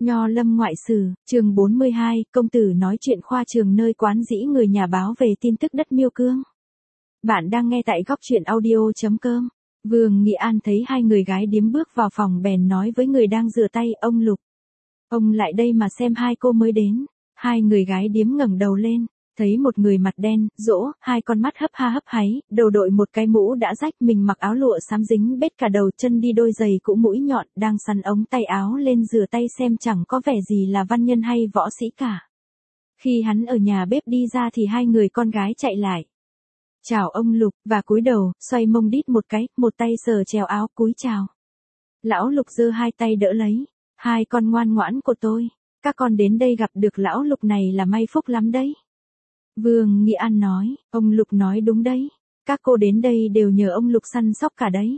Nho Lâm ngoại sử, chương 42, công tử nói chuyện khoa trường nơi quán dĩ người nhà báo về tin tức đất Miêu Cương. Bạn đang nghe tại góc truyện audio.com. Vương Nghị An thấy hai người gái điếm bước vào phòng bèn nói với người đang rửa tay, ông Lục. Ông lại đây mà xem hai cô mới đến. Hai người gái điếm ngẩng đầu lên, thấy một người mặt đen, rỗ, hai con mắt hấp ha hấp háy, đầu đội một cái mũ đã rách, mình mặc áo lụa xám dính bết cả đầu, chân đi đôi giày cũ mũi nhọn, đang sắn ống tay áo lên rửa tay xem chẳng có vẻ gì là văn nhân hay võ sĩ cả. Khi hắn ở nhà bếp đi ra thì hai người con gái chạy lại. Chào ông Lục, và cúi đầu, xoay mông đít một cái, một tay sờ trèo áo cúi chào. Lão Lục giơ hai tay đỡ lấy. Hai con ngoan ngoãn của tôi, các con đến đây gặp được lão Lục này là may phúc lắm đấy. Vương Nghị An nói, ông Lục nói đúng đấy, các cô đến đây đều nhờ ông Lục săn sóc cả đấy.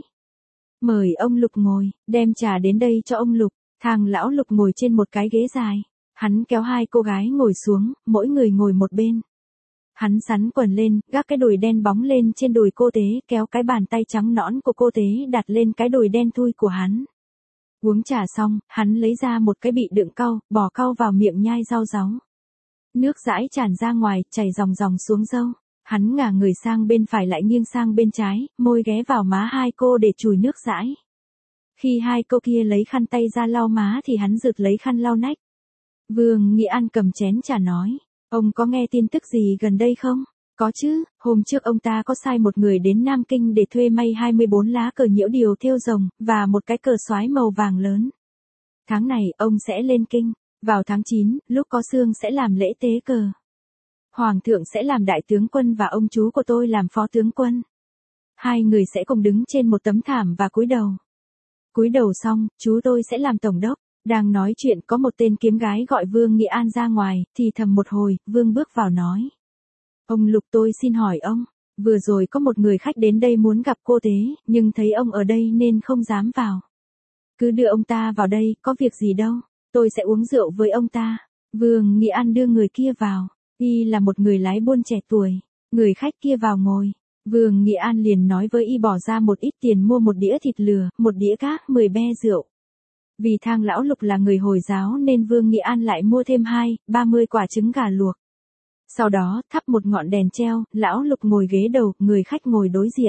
Mời ông Lục ngồi, đem trà đến đây cho ông Lục. Thằng lão Lục ngồi trên một cái ghế dài, hắn kéo hai cô gái ngồi xuống, mỗi người ngồi một bên. Hắn xắn quần lên, gác cái đùi đen bóng lên trên đùi cô Tế, kéo cái bàn tay trắng nõn của cô Tế đặt lên cái đùi đen thui của hắn. Uống trà xong, hắn lấy ra một cái bị đựng cau, bỏ cau vào miệng nhai rau ráu. Nước dãi tràn ra ngoài, chảy ròng ròng xuống râu. Hắn ngả người sang bên phải lại nghiêng sang bên trái, môi ghé vào má hai cô để chùi nước dãi. Khi hai cô kia lấy khăn tay ra lau má thì hắn rượt lấy khăn lau nách. Vương Nghị An cầm chén trà nói, ông có nghe tin tức gì gần đây không? Có chứ, hôm trước ông ta có sai một người đến Nam Kinh để thuê may 24 lá cờ nhiễu điều thêu rồng, và một cái cờ soái màu vàng lớn. Tháng này, ông sẽ lên Kinh. Vào tháng 9, lúc có sương sẽ làm lễ tế cờ. Hoàng thượng sẽ làm đại tướng quân và ông chú của tôi làm phó tướng quân. Hai người sẽ cùng đứng trên một tấm thảm và cúi đầu. Cúi đầu xong, chú tôi sẽ làm tổng đốc. Đang nói chuyện có một tên kiếm gái gọi Vương Nghị An ra ngoài, thì thầm một hồi, Vương bước vào nói. Ông Lục, tôi xin hỏi ông, vừa rồi có một người khách đến đây muốn gặp cô Tế, nhưng thấy ông ở đây nên không dám vào. Cứ đưa ông ta vào đây, có việc gì đâu, tôi sẽ uống rượu với ông ta. Vương Nghị An đưa người kia vào, y là một người lái buôn trẻ tuổi, người khách kia vào ngồi. Vương Nghị An liền nói với y bỏ ra một ít tiền mua một đĩa thịt lừa, một đĩa cá, 10 be rượu. Vì thang lão Lục là người Hồi giáo nên Vương Nghị An lại mua thêm 30 quả trứng gà luộc. Sau đó, thắp một ngọn đèn treo, lão Lục ngồi ghế đầu, người khách ngồi đối diện.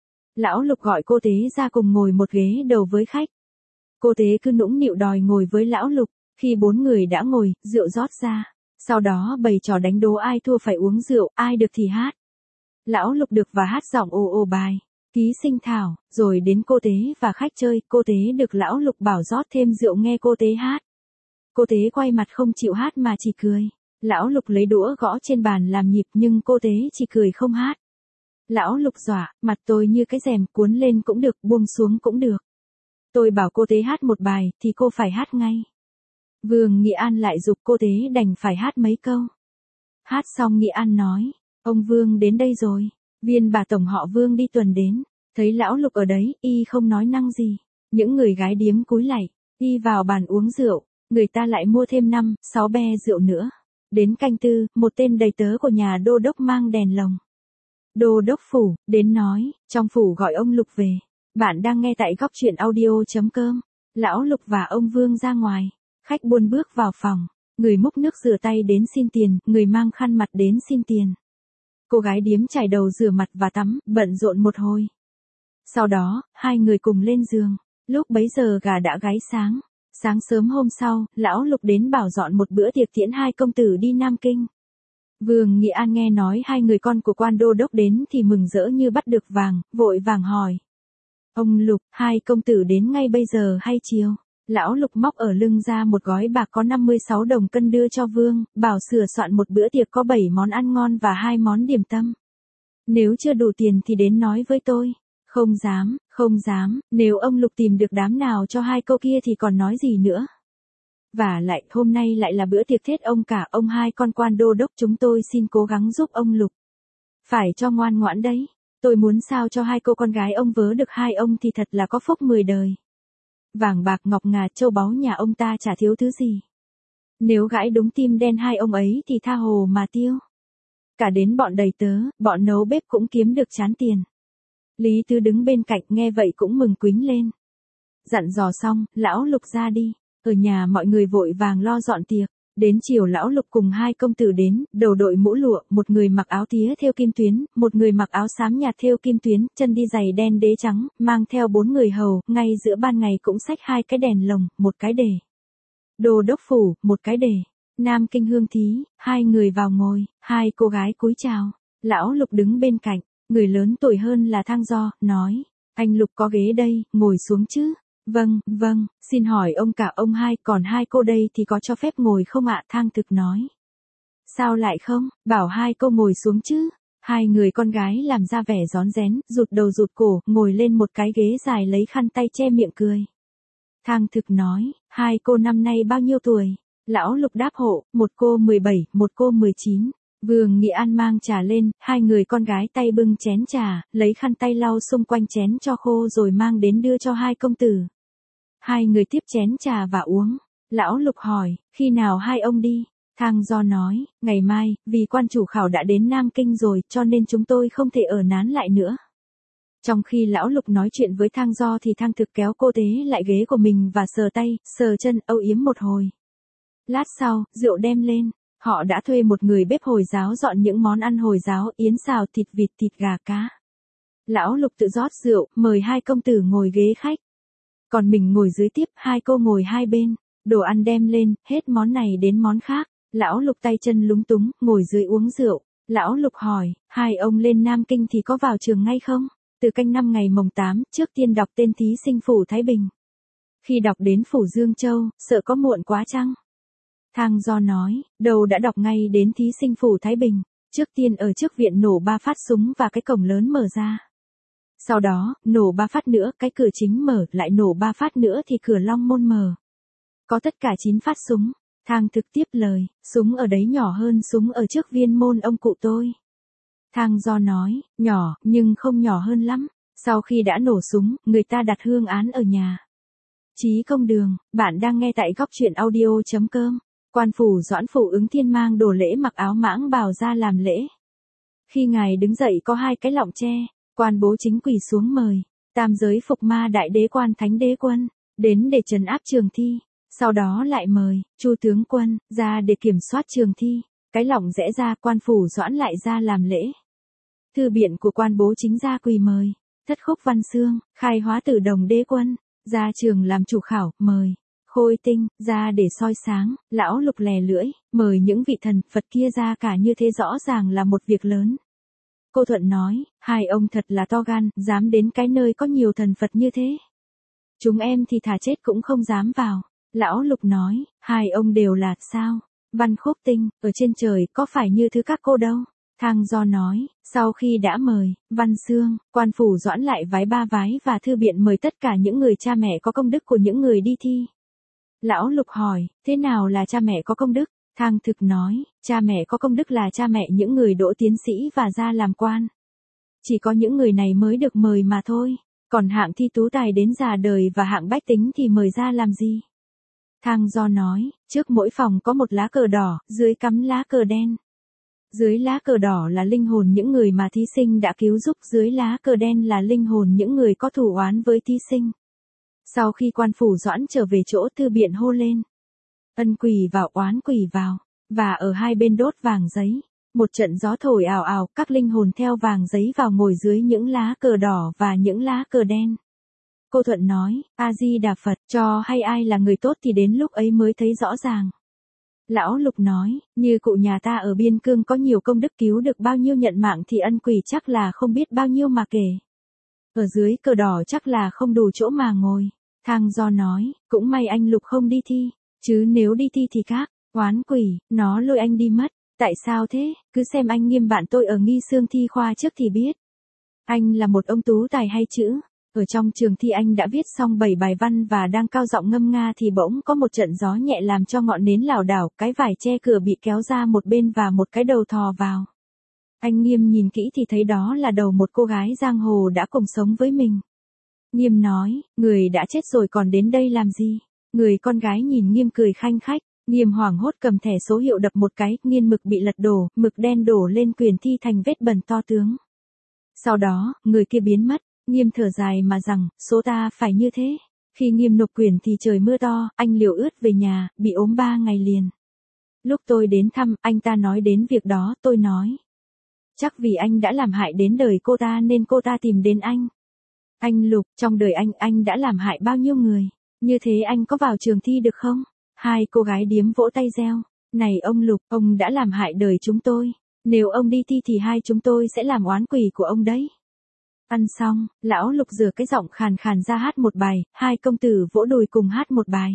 Lão Lục gọi cô Tế ra cùng ngồi một ghế đầu với khách. Cô Tế cứ nũng nịu đòi ngồi với lão Lục, khi 4 người đã ngồi, rượu rót ra. Sau đó bày trò đánh đố ai thua phải uống rượu, ai được thì hát. Lão Lục được và hát giọng ồ ồ bài, ký sinh thảo, rồi đến cô Tế và khách chơi, cô Tế được lão Lục bảo rót thêm rượu nghe cô Tế hát. Cô Tế quay mặt không chịu hát mà chỉ cười. Lão Lục lấy đũa gõ trên bàn làm nhịp nhưng cô Tế chỉ cười không hát. Lão Lục dọa, mặt tôi như cái rèm, cuốn lên cũng được, buông xuống cũng được. Tôi bảo cô Tế hát một bài, thì cô phải hát ngay. Vương Nghị An lại giục cô Tế đành phải hát mấy câu. Hát xong Nghị An nói, ông Vương đến đây rồi. Viên bà tổng họ Vương đi tuần đến, thấy lão Lục ở đấy, y không nói năng gì. Những người gái điếm cúi lạy, y vào bàn uống rượu, người ta lại mua thêm 5-6 be rượu nữa. Đến canh tư, một tên đầy tớ của nhà đô đốc mang đèn lồng. Đô đốc phủ, đến nói, trong phủ gọi ông Lục về. Bạn đang nghe tại góc truyện audio.com. Lão Lục và ông Vương ra ngoài. Khách buôn bước vào phòng. Người múc nước rửa tay đến xin tiền, người mang khăn mặt đến xin tiền. Cô gái điếm chải đầu rửa mặt và tắm, bận rộn một hồi. Sau đó, hai người cùng lên giường. Lúc bấy giờ gà đã gáy sáng. Sáng sớm hôm sau, lão Lục đến bảo dọn một bữa tiệc tiễn hai công tử đi Nam Kinh. Vương Nghị An nghe nói hai người con của quan đô đốc đến thì mừng rỡ như bắt được vàng, vội vàng hỏi. Ông Lục, hai công tử đến ngay bây giờ hay chiều? Lão Lục móc ở lưng ra một gói bạc có 56 đồng cân đưa cho Vương, bảo sửa soạn một bữa tiệc có 7 món ăn ngon và 2 món điểm tâm. Nếu chưa đủ tiền thì đến nói với tôi. Không dám, nếu ông Lục tìm được đám nào cho hai cô kia thì còn nói gì nữa. Và lại, hôm nay lại là bữa tiệc thết ông cả, ông hai con quan đô đốc chúng tôi xin cố gắng giúp ông Lục. Phải cho ngoan ngoãn đấy, tôi muốn sao cho hai cô con gái ông vớ được hai ông thì thật là có phúc 10 đời. Vàng bạc ngọc ngà châu báu nhà ông ta chả thiếu thứ gì. Nếu gãi đúng tim đen hai ông ấy thì tha hồ mà tiêu. Cả đến bọn đầy tớ, bọn nấu bếp cũng kiếm được chán tiền. Lý Tứ đứng bên cạnh nghe vậy cũng mừng quính lên. Dặn dò xong, lão Lục ra đi. Ở nhà mọi người vội vàng lo dọn tiệc. Đến chiều lão Lục cùng hai công tử đến, đầu đội mũ lụa, một người mặc áo tía thêu kim tuyến, một người mặc áo xám nhạt thêu kim tuyến, chân đi giày đen đế trắng, mang theo 4 người hầu, ngay giữa ban ngày cũng xách 2 cái đèn lồng, một cái đề Đô đốc phủ, một cái đề Nam Kinh hương thí, 2 người vào ngồi, 2 cô gái cúi chào. Lão Lục đứng bên cạnh, người lớn tuổi hơn là Thang Do, nói, anh Lục có ghế đây, ngồi xuống chứ. Vâng, vâng, xin hỏi ông cả ông hai, còn 2 cô đây thì có cho phép ngồi không ạ? Thang Thực nói. Sao lại không, bảo 2 cô ngồi xuống chứ. 2 người con gái làm ra vẻ rón rén, rụt đầu rụt cổ, ngồi lên một cái ghế dài lấy khăn tay che miệng cười. Thang Thực nói, 2 cô năm nay bao nhiêu tuổi? Lão Lục đáp hộ, một cô 17, một cô 19. Vương Nghị An mang trà lên, 2 người con gái tay bưng chén trà, lấy khăn tay lau xung quanh chén cho khô rồi mang đến đưa cho 2 công tử. 2 người tiếp chén trà và uống. Lão Lục hỏi, khi nào 2 ông đi? Thang Do nói, ngày mai, vì quan chủ khảo đã đến Nam Kinh rồi, cho nên chúng tôi không thể ở nán lại nữa. Trong khi lão Lục nói chuyện với Thang Do thì Thang Thực kéo cô tế lại ghế của mình và sờ tay, sờ chân, âu yếm một hồi. Lát sau, rượu đem lên. Họ đã thuê một người bếp Hồi giáo dọn những món ăn Hồi giáo, yến xào, thịt vịt, thịt gà cá. Lão Lục tự rót rượu, mời 2 công tử ngồi ghế khách. Còn mình ngồi dưới tiếp, 2 cô ngồi hai bên. Đồ ăn đem lên, hết món này đến món khác. Lão Lục tay chân lúng túng, ngồi dưới uống rượu. Lão Lục hỏi, 2 ông lên Nam Kinh thì có vào trường ngay không? Từ canh năm ngày mồng 8, trước tiên đọc tên thí sinh phủ Thái Bình. Khi đọc đến phủ Dương Châu, sợ có muộn quá chăng? Thang Do nói, đầu đã đọc ngay đến thí sinh phủ Thái Bình. Trước tiên ở trước viện nổ 3 phát súng và cái cổng lớn mở ra. Sau đó, nổ 3 phát nữa, cái cửa chính mở, lại nổ 3 phát nữa thì cửa long môn mở. Có tất cả 9 phát súng. Thang Thực tiếp lời, súng ở đấy nhỏ hơn súng ở trước viên môn ông cụ tôi. Thang Do nói, nhỏ, nhưng không nhỏ hơn lắm. Sau khi đã nổ súng, người ta đặt hương án ở nhà. Chí Công Đường, bạn đang nghe tại góc truyện audio.com. Quan phủ Doãn Phủ Ứng Thiên mang đồ lễ mặc áo mãng bào ra làm lễ. Khi ngài đứng dậy có 2 cái lọng tre, quan bố chính quỳ xuống mời. Tam giới phục ma đại đế quan thánh đế quân, đến để trấn áp trường thi. Sau đó lại mời, Chu tướng quân, ra để kiểm soát trường thi. Cái lọng rẽ ra, quan phủ Doãn lại ra làm lễ. Thư biện của quan bố chính ra quỳ mời. Thất Khúc Văn Xương, khai hóa tử đồng đế quân, ra trường làm chủ khảo, mời. Khôi Tinh, ra để soi sáng. Lão Lục lè lưỡi, mời những vị thần, Phật kia ra cả như thế rõ ràng là một việc lớn. Cô Thuận nói, 2 ông thật là to gan, dám đến cái nơi có nhiều thần Phật như thế. Chúng em thì thà chết cũng không dám vào. Lão Lục nói, 2 ông đều là, sao? Văn Khúc Tinh, ở trên trời, có phải như thứ các cô đâu? Thang Do nói, sau khi đã mời, Văn Xương, quan phủ Doãn lại vái 3 vái và thư biện mời tất cả những người cha mẹ có công đức của những người đi thi. Lão Lục hỏi, thế nào là cha mẹ có công đức? Thang Thực nói, cha mẹ có công đức là cha mẹ những người đỗ tiến sĩ và ra làm quan. Chỉ có những người này mới được mời mà thôi. Còn hạng thi tú tài đến già đời và hạng bách tính thì mời ra làm gì? Thang Do nói, trước mỗi phòng có một lá cờ đỏ, dưới cắm lá cờ đen. Dưới lá cờ đỏ là linh hồn những người mà thí sinh đã cứu giúp, dưới lá cờ đen là linh hồn những người có thù oán với thí sinh. Sau khi quan phủ Doãn trở về chỗ, thư biện hô lên. Ân quỳ vào, oán quỳ vào, và ở hai bên đốt vàng giấy. Một trận gió thổi ào ào, các linh hồn theo vàng giấy vào ngồi dưới những lá cờ đỏ và những lá cờ đen. Cô Thuận nói, A-di-đà Phật, cho hay ai là người tốt thì đến lúc ấy mới thấy rõ ràng. Lão Lục nói, như cụ nhà ta ở biên cương có nhiều công đức cứu được bao nhiêu nhận mạng thì ân quỳ chắc là không biết bao nhiêu mà kể. Ở dưới cờ đỏ chắc là không đủ chỗ mà ngồi. Thang Do nói, cũng may anh Lục không đi thi, chứ nếu đi thi thì các oán quỷ, nó lôi anh đi mất. Tại sao thế? Cứ xem anh Nghiêm bạn tôi ở Nghi Xương thi khoa trước thì biết. Anh là một ông tú tài hay chữ. Ở trong trường thi anh đã viết xong 7 bài văn và đang cao giọng ngâm nga thì bỗng có một trận gió nhẹ làm cho ngọn nến lảo đảo, cái vải che cửa bị kéo ra một bên và một cái đầu thò vào. Anh Nghiêm nhìn kỹ thì thấy đó là đầu một cô gái giang hồ đã cùng sống với mình. Nghiêm nói, người đã chết rồi còn đến đây làm gì? Người con gái nhìn Nghiêm cười khanh khách. Nghiêm hoảng hốt cầm thẻ số hiệu đập một cái, nghiên mực bị lật đổ, mực đen đổ lên quyển thi thành vết bẩn to tướng. Sau đó, người kia biến mất, Nghiêm thở dài mà rằng, số ta phải như thế. Khi Nghiêm nộp quyển thì trời mưa to, anh liều ướt về nhà, bị ốm 3 ngày liền. Lúc tôi đến thăm, anh ta nói đến việc đó, tôi nói. Chắc vì anh đã làm hại đến đời cô ta nên cô ta tìm đến anh. Anh Lục, trong đời anh đã làm hại bao nhiêu người? Như thế anh có vào trường thi được không? Hai cô gái điếm vỗ tay reo. Này ông Lục, ông đã làm hại đời chúng tôi. Nếu ông đi thi thì hai chúng tôi sẽ làm oán quỷ của ông đấy. Ăn xong, lão Lục rửa cái giọng khàn khàn ra hát một bài, hai công tử vỗ đùi cùng hát một bài.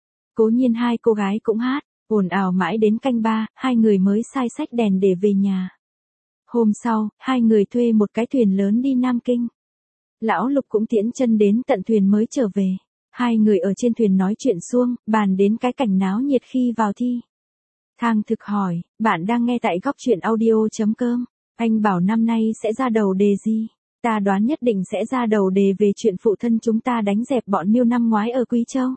Cố nhiên hai cô gái cũng hát, ồn ào mãi đến canh 3, hai người mới sai xách đèn để về nhà. Hôm sau, hai người thuê một cái thuyền lớn đi Nam Kinh. Lão Lục cũng tiễn chân đến tận thuyền mới trở về. Hai người ở trên thuyền nói chuyện suông, bàn đến cái cảnh náo nhiệt khi vào thi. Thang Thực hỏi, bạn đang nghe tại góc truyện audio.com. Anh bảo năm nay sẽ ra đầu đề gì? Ta đoán nhất định sẽ ra đầu đề về chuyện phụ thân chúng ta đánh dẹp bọn Miêu năm ngoái ở Quý Châu.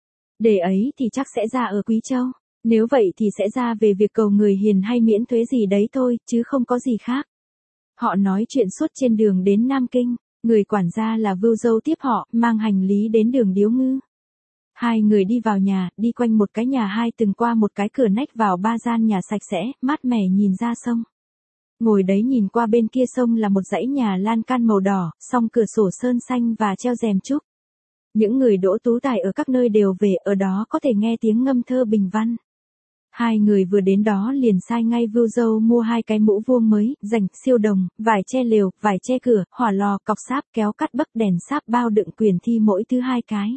Đề ấy thì chắc sẽ ra ở Quý Châu. Nếu vậy thì sẽ ra về việc cầu người hiền hay miễn thuế gì đấy thôi, chứ không có gì khác. Họ nói chuyện suốt trên đường đến Nam Kinh. Người quản gia là Vưu Dâu tiếp họ, mang hành lý đến đường Điếu Ngư. Hai người đi vào nhà, đi quanh một cái nhà hai từng qua một cái cửa nách vào 3 gian nhà sạch sẽ, mát mẻ nhìn ra sông. Ngồi đấy nhìn qua bên kia sông là một dãy nhà lan can màu đỏ, song cửa sổ sơn xanh và treo rèm trúc. Những người đỗ tú tài ở các nơi đều về, ở đó có thể nghe tiếng ngâm thơ bình văn. Hai người vừa đến đó liền sai ngay Vưu Dâu mua 2 cái mũ vuông mới, rành, siêu đồng, vải che lều, vải che cửa, hỏa lò, cọc sáp, kéo cắt bấc, đèn sáp, bao đựng quyển thi mỗi thứ 2 cái.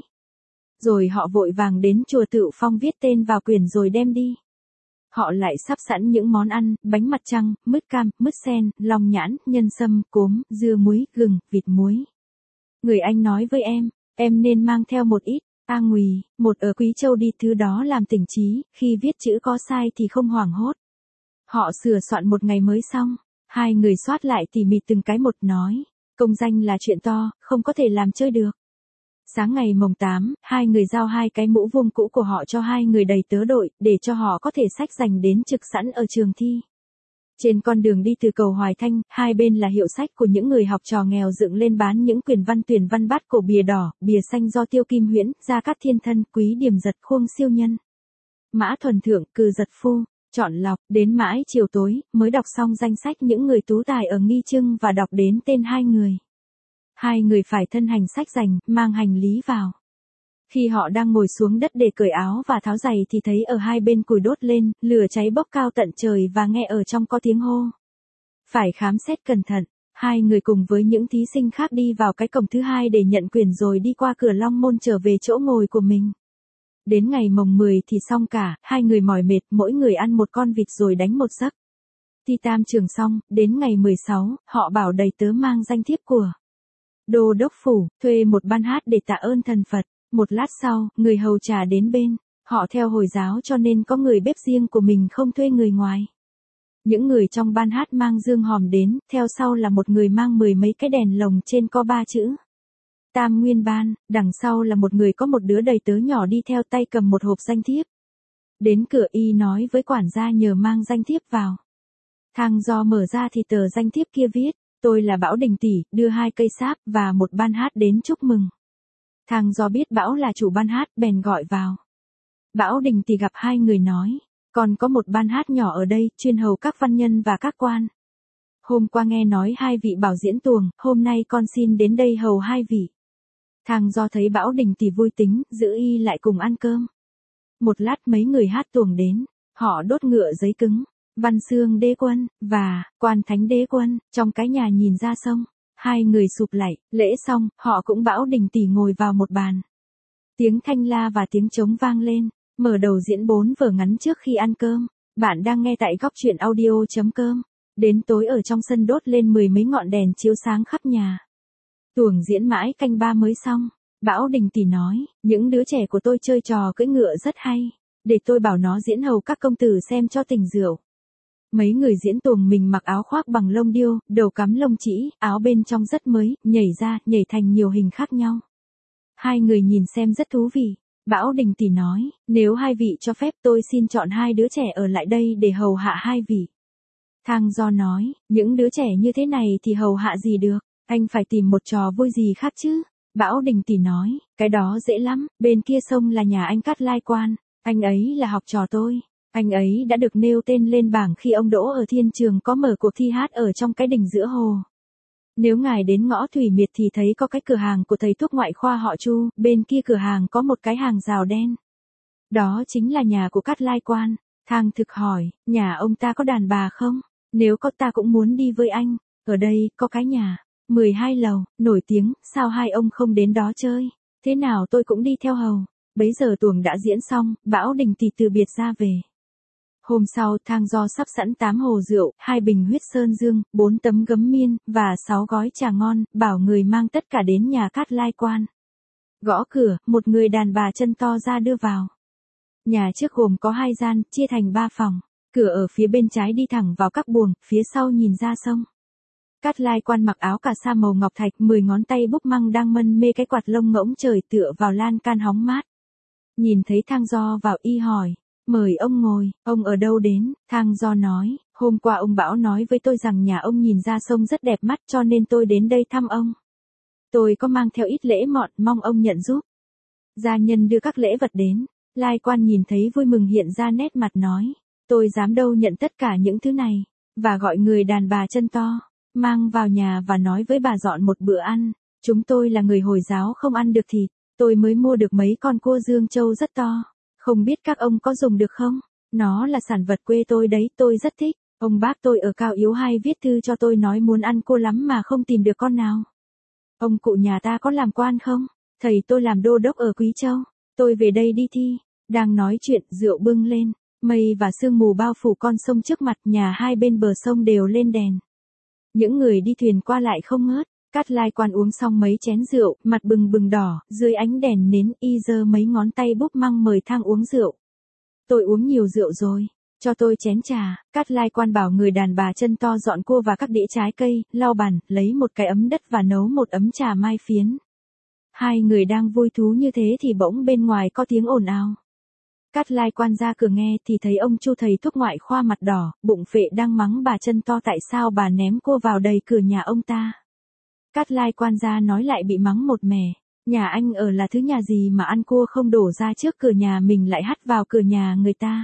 Rồi họ vội vàng đến chùa Tự Phong viết tên vào quyển rồi đem đi. Họ lại sắp sẵn những món ăn, bánh mặt trăng, mứt cam, mứt sen, lòng nhãn, nhân sâm, cốm, dưa muối, gừng, vịt muối. Người anh nói với em nên mang theo một ít. A Ngùy, một ở Quý Châu đi, thứ đó làm tỉnh trí, khi viết chữ có sai thì không hoảng hốt. Họ sửa soạn một ngày mới xong, hai người soát lại tỉ mỉ từng cái một nói, công danh là chuyện to, không có thể làm chơi được. Sáng ngày mồng 8, hai người giao 2 cái mũ vuông cũ của họ cho hai người đầy tớ đội, để cho họ có thể xách dành đến trực sẵn ở trường thi. Trên con đường đi từ cầu Hoài Thanh, hai bên là hiệu sách của những người học trò nghèo dựng lên bán những quyển văn tuyển văn bát cổ, bìa đỏ, bìa xanh do Tiêu Kim Huyễn, Gia Cát Thiên Thân, Quý Điềm Giật, Khuông Siêu Nhân, Mã Thuần Thượng, Cừ Giật Phu, chọn lọc, đến mãi chiều tối, mới đọc xong danh sách những người tú tài ở Nghi Trưng và đọc đến tên hai người. Hai người phải thân hành sách dành, mang hành lý vào. Khi họ đang ngồi xuống đất để cởi áo và tháo giày thì thấy ở hai bên củi đốt lên, lửa cháy bốc cao tận trời và nghe ở trong có tiếng hô. Phải khám xét cẩn thận, hai người cùng với những thí sinh khác đi vào cái cổng thứ 2 để nhận quyển rồi đi qua cửa Long Môn trở về chỗ ngồi của mình. Đến ngày mồng 10 thì xong cả, hai người mỏi mệt, mỗi người ăn một con vịt rồi đánh một giấc. Thi tam trường xong, đến ngày 16, họ bảo đầy tớ mang danh thiếp của Đô đốc phủ, thuê một ban hát để tạ ơn thần Phật. Một lát sau, người hầu trà đến bên, họ theo Hồi giáo cho nên có người bếp riêng của mình, không thuê người ngoài. Những người trong ban hát mang dương hòm đến, theo sau là một người mang 10 mấy cái đèn lồng trên có 3 chữ Tam Nguyên Ban, đằng sau là một người có một đứa đầy tớ nhỏ đi theo, tay cầm một hộp danh thiếp. Đến cửa y nói với quản gia nhờ mang danh thiếp vào. Thang Do mở ra thì tờ danh thiếp kia viết, tôi là Bảo Đình tỷ, đưa 2 cây sáp và một ban hát đến chúc mừng. Thang Do biết Bảo là chủ ban hát, bèn gọi vào. Bảo Đình tỷ gặp hai người nói, còn có một ban hát nhỏ ở đây, chuyên hầu các văn nhân và các quan. Hôm qua nghe nói 2 vị bảo diễn tuồng, hôm nay con xin đến đây hầu 2 vị. Thang Do thấy Bảo Đình tỷ vui tính, giữ y lại cùng ăn cơm. Một lát mấy người hát tuồng đến, họ đốt ngựa giấy cứng, Văn Xương Đế Quân, và Quan Thánh Đế Quân, trong cái nhà nhìn ra sông. Hai người sụp lạy, lễ xong, họ cũng Bảo Đình tỷ ngồi vào một bàn. Tiếng thanh la và tiếng trống vang lên, mở đầu diễn 4 vở ngắn trước khi ăn cơm. Bạn đang nghe tại góc truyện audio.com. Đến tối ở trong sân đốt lên 10 mấy ngọn đèn chiếu sáng khắp nhà. Tuồng diễn mãi canh 3 mới xong. Bảo Đình tỷ nói, những đứa trẻ của tôi chơi trò cưỡi ngựa rất hay. Để tôi bảo nó diễn hầu các công tử xem cho tỉnh rượu. Mấy người diễn tuồng mình mặc áo khoác bằng lông điêu, đầu cắm lông chỉ, áo bên trong rất mới, nhảy ra, nhảy thành nhiều hình khác nhau. Hai người nhìn xem rất thú vị. Bảo Đình tỷ nói, nếu 2 vị cho phép tôi xin chọn 2 đứa trẻ ở lại đây để hầu hạ 2 vị. Thang Do nói, những đứa trẻ như thế này thì hầu hạ gì được, anh phải tìm một trò vui gì khác chứ. Bảo Đình tỷ nói, cái đó dễ lắm, bên kia sông là nhà anh Cát Lai Quan, anh ấy là học trò tôi. Anh ấy đã được nêu tên lên bảng khi ông Đỗ ở Thiên Trường có mở cuộc thi hát ở trong cái đình giữa hồ. Nếu ngài đến ngõ Thủy Miệt thì thấy có cái cửa hàng của thầy thuốc ngoại khoa họ Chu, bên kia cửa hàng có một cái hàng rào đen. Đó chính là nhà của Cát Lai Quan. Thang Thực hỏi, nhà ông ta có đàn bà không? Nếu có ta cũng muốn đi với anh. Ở đây, có cái nhà, 12 lầu, nổi tiếng, sao hai ông không đến đó chơi? Thế nào tôi cũng đi theo hầu. Bấy giờ tuồng đã diễn xong, Bảo Đình thì từ biệt ra về. Hôm sau, Thang Do sắp sẵn 8 hồ rượu, 2 bình huyết sơn dương, 4 tấm gấm miên, và 6 gói trà ngon, bảo người mang tất cả đến nhà Cát Lai Quan. Gõ cửa, một người đàn bà chân to ra đưa vào. Nhà trước gồm có 2 gian, chia thành 3 phòng. Cửa ở phía bên trái đi thẳng vào các buồng, phía sau nhìn ra sông. Cát Lai Quan mặc áo cà sa màu ngọc thạch, 10 ngón tay búp măng đang mân mê cái quạt lông ngỗng trời tựa vào lan can hóng mát. Nhìn thấy Thang Do vào y hỏi, mời ông ngồi, ông ở đâu đến? Thang Do nói, hôm qua ông Bảo nói với tôi rằng nhà ông nhìn ra sông rất đẹp mắt cho nên tôi đến đây thăm ông. Tôi có mang theo ít lễ mọn, mong ông nhận giúp. Gia nhân đưa các lễ vật đến. Lai Quan nhìn thấy vui mừng hiện ra nét mặt nói, tôi dám đâu nhận tất cả những thứ này, và gọi người đàn bà chân to, mang vào nhà và nói với bà dọn một bữa ăn. Chúng tôi là người Hồi giáo không ăn được thịt, tôi mới mua được mấy con cua Dương Châu rất to, không biết các ông có dùng được không? Nó là sản vật quê tôi đấy, tôi rất thích. Ông bác tôi ở Cao Yếu hay viết thư cho tôi nói muốn ăn cua lắm mà không tìm được con nào. Ông cụ nhà ta có làm quan không? Thầy tôi làm đô đốc ở Quý Châu, tôi về đây đi thi. Đang nói chuyện, rượu bưng lên, mây và sương mù bao phủ con sông trước mặt, nhà hai bên bờ sông đều lên đèn. Những người đi thuyền qua lại không ngớt. Cát Lai Quan uống xong mấy chén rượu, mặt bừng bừng đỏ, dưới ánh đèn nến, y giơ mấy ngón tay búp măng mời Thang uống rượu. Tôi uống nhiều rượu rồi, cho tôi chén trà. Cát Lai Quan bảo người đàn bà chân to dọn cua và các đĩa trái cây, lau bàn, lấy một cái ấm đất và nấu một ấm trà mai phiến. Hai người đang vui thú như thế thì bỗng bên ngoài có tiếng ồn ào. Cát Lai Quan ra cửa nghe thì thấy ông Chu thầy thuốc ngoại khoa mặt đỏ, bụng phệ đang mắng bà chân to tại sao bà ném cua vào đầy cửa nhà ông ta. Cát Lai Quan ra nói lại bị mắng một mẻ, nhà anh ở là thứ nhà gì mà ăn cua không đổ ra trước cửa nhà mình lại hắt vào cửa nhà người ta.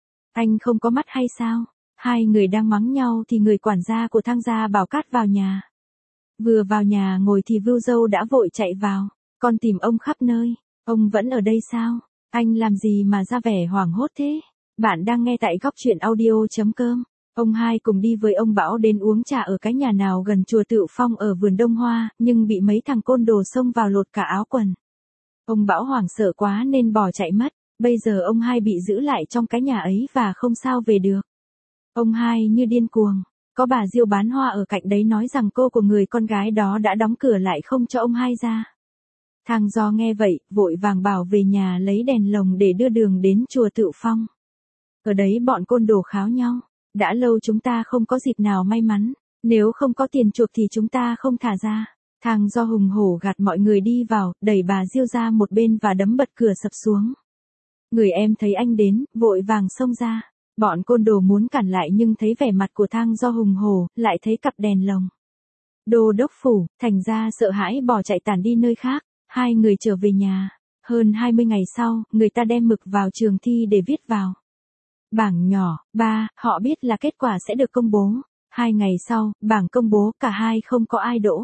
Anh không có mắt hay sao? Hai người đang mắng nhau thì người quản gia của Thang gia bảo Cát vào nhà. Vừa vào nhà ngồi thì Vưu Dâu đã vội chạy vào, con tìm ông khắp nơi, ông vẫn ở đây sao? Anh làm gì mà ra vẻ hoảng hốt thế? Bạn đang nghe tại góc truyện audio.com. Ông hai cùng đi với ông Bảo đến uống trà ở cái nhà nào gần chùa Tựu Phong ở vườn Đông Hoa, nhưng bị mấy thằng côn đồ xông vào lột cả áo quần. Ông Bảo hoảng sợ quá nên bỏ chạy mất, bây giờ ông hai bị giữ lại trong cái nhà ấy và không sao về được. Ông hai như điên cuồng, có bà Diêu bán hoa ở cạnh đấy nói rằng cô của người con gái đó đã đóng cửa lại không cho ông hai ra. Thang Do nghe vậy, vội vàng bảo về nhà lấy đèn lồng để đưa đường đến chùa Tựu Phong. Ở đấy bọn côn đồ kháo nhau, đã lâu chúng ta không có dịp nào may mắn, nếu không có tiền chuộc thì chúng ta không thả ra. Thang Do hùng hổ gạt mọi người đi vào, đẩy bà Diêu ra một bên và đấm bật cửa sập xuống. Người em thấy anh đến, vội vàng xông ra. Bọn côn đồ muốn cản lại nhưng thấy vẻ mặt của Thang Do hùng hổ, lại thấy cặp đèn lồng. Đô đốc phủ, thành ra sợ hãi bỏ chạy tản đi nơi khác. Hai người trở về nhà. Hơn 20 ngày sau, người ta đem mực vào trường thi để viết vào bảng nhỏ. Họ biết là kết quả sẽ được công bố. 2 ngày sau, bảng công bố, cả hai không có ai đỗ.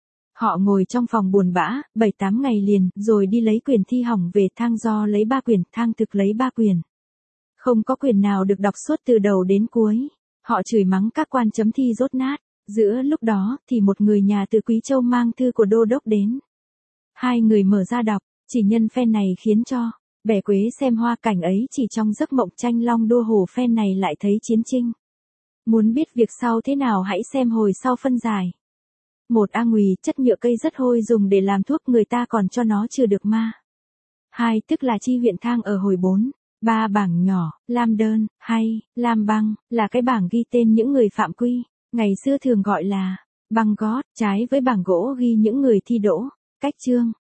Họ ngồi trong phòng buồn bã, 7-8 ngày liền, rồi đi lấy quyền thi hỏng về. Thang Do lấy 3 quyền, Thang Thực lấy 3 quyền. Không có quyền nào được đọc suốt từ đầu đến cuối. Họ chửi mắng các quan chấm thi dốt nát. Giữa lúc đó, thì một người nhà từ Quý Châu mang thư của đô đốc đến. Hai người mở ra đọc, chỉ nhân phen này khiến cho bẻ quế xem hoa cảnh ấy chỉ trong giấc mộng tranh long đua hồ phen này lại thấy chiến trinh. Muốn biết việc sau thế nào hãy xem hồi sau phân giải. 1. A ngùy, chất nhựa cây rất hôi dùng để làm thuốc người ta còn cho nó chữa được ma. 2. Tức là chi huyện Thang ở hồi 4. 3. Bảng nhỏ, lam đơn, hay, lam băng, là cái bảng ghi tên những người phạm quy, ngày xưa thường gọi là băng gót, trái với bảng gỗ ghi những người thi đỗ. Cách chương